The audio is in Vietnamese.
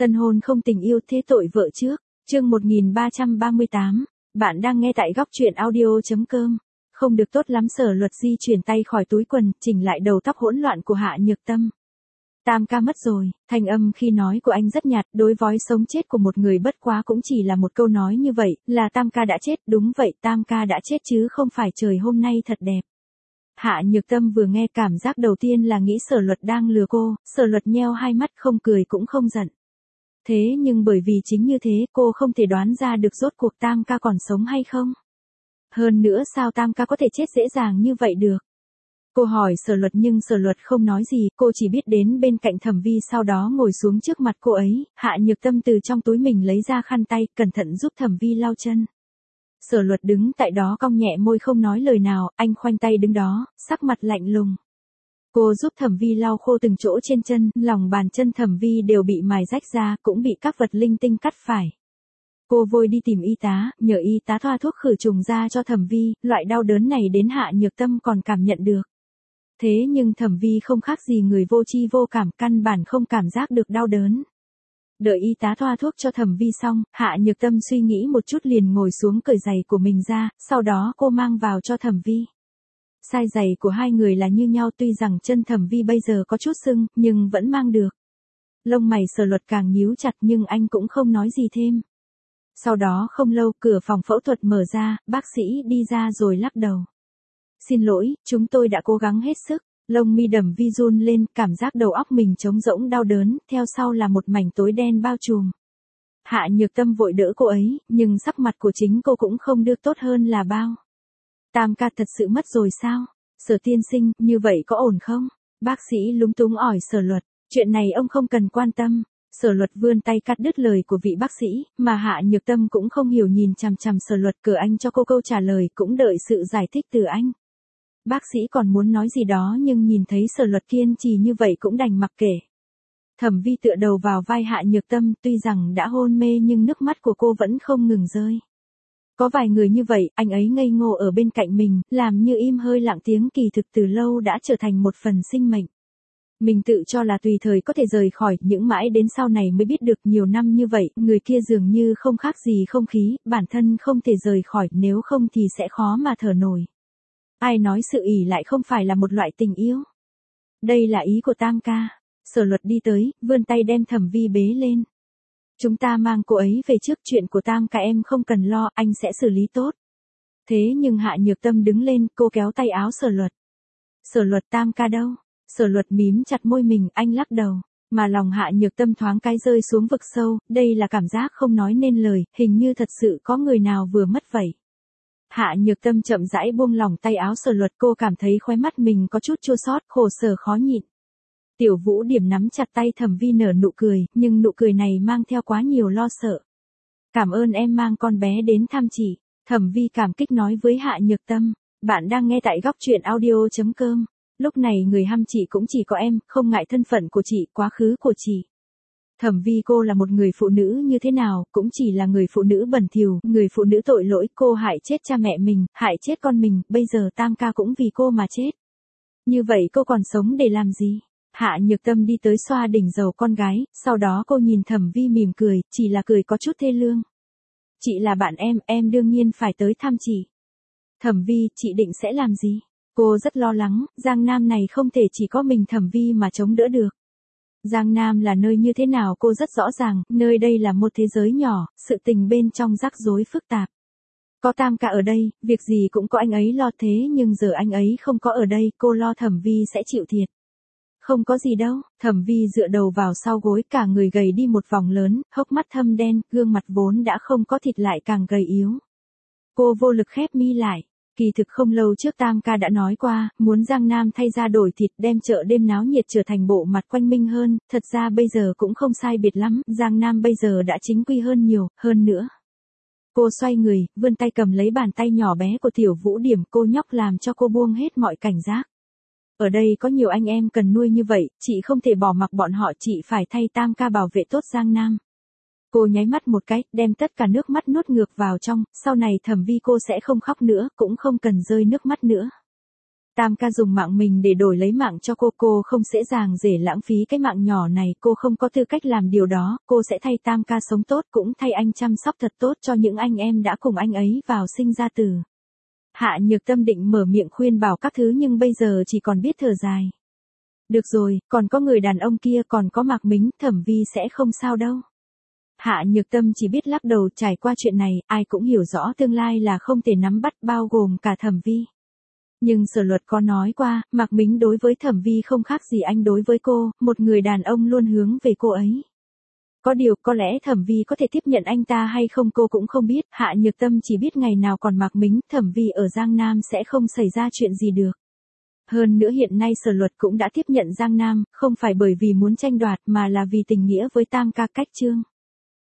Tân hôn không tình yêu thế tội vợ trước. Chương 1338. Bạn đang nghe tại góc truyện audio.com. Không được tốt lắm. Sở Luật di chuyển tay khỏi túi quần, chỉnh lại đầu tóc hỗn loạn của Hạ Nhược Tâm. Tam ca mất rồi. Thanh âm khi nói của anh rất nhạt, đối với sống chết của một người bất quá cũng chỉ là một câu nói như vậy, là Tam ca đã chết. Đúng vậy, Tam ca đã chết chứ không phải trời hôm nay thật đẹp. Hạ Nhược Tâm vừa nghe, cảm giác đầu tiên là nghĩ Sở Luật đang lừa cô. Sở Luật nheo hai mắt, không cười cũng không giận. Thế nhưng bởi vì chính như thế, cô không thể đoán ra được rốt cuộc Tam ca còn sống hay không. Hơn nữa sao Tam ca có thể chết dễ dàng như vậy được. Cô hỏi Sở Luật nhưng Sở Luật không nói gì, cô chỉ biết đến bên cạnh Thẩm Vi, sau đó ngồi xuống trước mặt cô ấy. Hạ Nhược Tâm từ trong túi mình lấy ra khăn tay, cẩn thận giúp Thẩm Vi lau chân. Sở Luật đứng tại đó cong nhẹ môi không nói lời nào, anh khoanh tay đứng đó, sắc mặt lạnh lùng. Cô giúp Thẩm Vi lau khô từng chỗ trên chân, lòng bàn chân Thẩm Vi đều bị mài rách ra, cũng bị các vật linh tinh cắt phải. Cô vội đi tìm y tá, nhờ y tá thoa thuốc khử trùng ra cho Thẩm Vi, loại đau đớn này đến Hạ Nhược Tâm còn cảm nhận được. Thế nhưng Thẩm Vi không khác gì người vô tri vô cảm, căn bản không cảm giác được đau đớn. Đợi y tá thoa thuốc cho Thẩm Vi xong, Hạ Nhược Tâm suy nghĩ một chút liền ngồi xuống cởi giày của mình ra, sau đó cô mang vào cho Thẩm Vi. Size giày của hai người là như nhau, tuy rằng chân Thẩm Vi bây giờ có chút sưng, nhưng vẫn mang được. Lông mày Sở Luật càng nhíu chặt nhưng anh cũng không nói gì thêm. Sau đó không lâu, cửa phòng phẫu thuật mở ra, bác sĩ đi ra rồi lắc đầu. Xin lỗi, chúng tôi đã cố gắng hết sức. Lông mi Thẩm Vi run lên, cảm giác đầu óc mình trống rỗng đau đớn, theo sau là một mảnh tối đen bao trùm. Hạ Nhược Tâm vội đỡ cô ấy, nhưng sắc mặt của chính cô cũng không được tốt hơn là bao. Tam ca thật sự mất rồi sao? Sở tiên sinh, như vậy có ổn không? Bác sĩ lúng túng hỏi Sở Luật, chuyện này ông không cần quan tâm. Sở Luật vươn tay cắt đứt lời của vị bác sĩ, mà Hạ Nhược Tâm cũng không hiểu nhìn chằm chằm Sở Luật, cờ anh cho cô câu trả lời, cũng đợi sự giải thích từ anh. Bác sĩ còn muốn nói gì đó nhưng nhìn thấy Sở Luật kiên trì như vậy cũng đành mặc kệ. Thẩm Vi tựa đầu vào vai Hạ Nhược Tâm, tuy rằng đã hôn mê nhưng nước mắt của cô vẫn không ngừng rơi. Có vài người như vậy, anh ấy ngây ngô ở bên cạnh mình, làm như im hơi lặng tiếng, kỳ thực từ lâu đã trở thành một phần sinh mệnh. Mình tự cho là tùy thời có thể rời khỏi, những mãi đến sau này mới biết được nhiều năm như vậy, người kia dường như không khác gì không khí, bản thân không thể rời khỏi, nếu không thì sẽ khó mà thở nổi. Ai nói sự ỷ lại không phải là một loại tình yêu? Đây là ý của Tam ca. Sở Luật đi tới, vươn tay đem Thẩm Vi bế lên. Chúng ta mang cô ấy về trước, chuyện của Tam ca em không cần lo, anh sẽ xử lý tốt. Thế nhưng Hạ Nhược Tâm đứng lên, cô kéo tay áo Sở Luật. Sở Luật, Tam ca đâu? Sở Luật mím chặt môi mình, anh lắc đầu. Mà lòng Hạ Nhược Tâm thoáng cái rơi xuống vực sâu, đây là cảm giác không nói nên lời, hình như thật sự có người nào vừa mất vậy. Hạ Nhược Tâm chậm rãi buông lỏng tay áo Sở Luật, cô cảm thấy khóe mắt mình có chút chua xót, khổ sở khó nhịn. Tiểu Vũ Điểm nắm chặt tay Thẩm Vi nở nụ cười, nhưng nụ cười này mang theo quá nhiều lo sợ. Cảm ơn em mang con bé đến thăm chị. Thẩm Vi cảm kích nói với Hạ Nhược Tâm. Bạn đang nghe tại góc truyện audio.com. Lúc này người hăm chị cũng chỉ có em, không ngại thân phận của chị, quá khứ của chị. Thẩm Vi, cô là một người phụ nữ như thế nào, cũng chỉ là người phụ nữ bẩn thỉu, người phụ nữ tội lỗi, cô hại chết cha mẹ mình, hại chết con mình, bây giờ Tam ca cũng vì cô mà chết. Như vậy cô còn sống để làm gì? Hạ Nhược Tâm đi tới xoa đỉnh đầu con gái, sau đó cô nhìn Thẩm Vi mỉm cười, chỉ là cười có chút thê lương. Chị là bạn em đương nhiên phải tới thăm chị. Thẩm Vi, chị định sẽ làm gì? Cô rất lo lắng, Giang Nam này không thể chỉ có mình Thẩm Vi mà chống đỡ được. Giang Nam là nơi như thế nào cô rất rõ ràng, nơi đây là một thế giới nhỏ, sự tình bên trong rắc rối phức tạp. Có Tam ca ở đây, việc gì cũng có anh ấy lo, thế nhưng giờ anh ấy không có ở đây, cô lo Thẩm Vi sẽ chịu thiệt. Không có gì đâu. Thẩm Vi dựa đầu vào sau gối, cả người gầy đi một vòng lớn, hốc mắt thâm đen, gương mặt vốn đã không có thịt lại càng gầy yếu. Cô vô lực khép mi lại. Kỳ thực không lâu trước Tam ca đã nói qua, muốn Giang Nam thay ra đổi thịt, đem chợ đêm náo nhiệt trở thành bộ mặt quanh minh hơn, thật ra bây giờ cũng không sai biệt lắm, Giang Nam bây giờ đã chính quy hơn nhiều, hơn nữa. Cô xoay người, vươn tay cầm lấy bàn tay nhỏ bé của Tiểu Vũ Điểm, cô nhóc làm cho cô buông hết mọi cảnh giác. Ở đây có nhiều anh em cần nuôi như vậy, chị không thể bỏ mặc bọn họ, chị phải thay Tam ca bảo vệ tốt Giang Nam. Cô nháy mắt một cái, đem tất cả nước mắt nuốt ngược vào trong, sau này Thẩm Vi cô sẽ không khóc nữa, cũng không cần rơi nước mắt nữa. Tam ca dùng mạng mình để đổi lấy mạng cho cô không dễ dàng để lãng phí cái mạng nhỏ này, cô không có tư cách làm điều đó, cô sẽ thay Tam ca sống tốt, cũng thay anh chăm sóc thật tốt cho những anh em đã cùng anh ấy vào sinh ra tử. Hạ Nhược Tâm định mở miệng khuyên bảo các thứ nhưng bây giờ chỉ còn biết thở dài. Được rồi, còn có người đàn ông kia, còn có Mạc Mính, Thẩm Vi sẽ không sao đâu. Hạ Nhược Tâm chỉ biết lắc đầu, trải qua chuyện này, ai cũng hiểu rõ tương lai là không thể nắm bắt, bao gồm cả Thẩm Vi. Nhưng Sở Luật có nói qua, Mạc Mính đối với Thẩm Vi không khác gì anh đối với cô, một người đàn ông luôn hướng về cô ấy. Có điều, có lẽ Thẩm Vi có thể tiếp nhận anh ta hay không cô cũng không biết, Hạ Nhược Tâm chỉ biết ngày nào còn Mạc Mính, Thẩm Vi ở Giang Nam sẽ không xảy ra chuyện gì được. Hơn nữa hiện nay Sở Luật cũng đã tiếp nhận Giang Nam, không phải bởi vì muốn tranh đoạt mà là vì tình nghĩa với Tam ca cách Trương.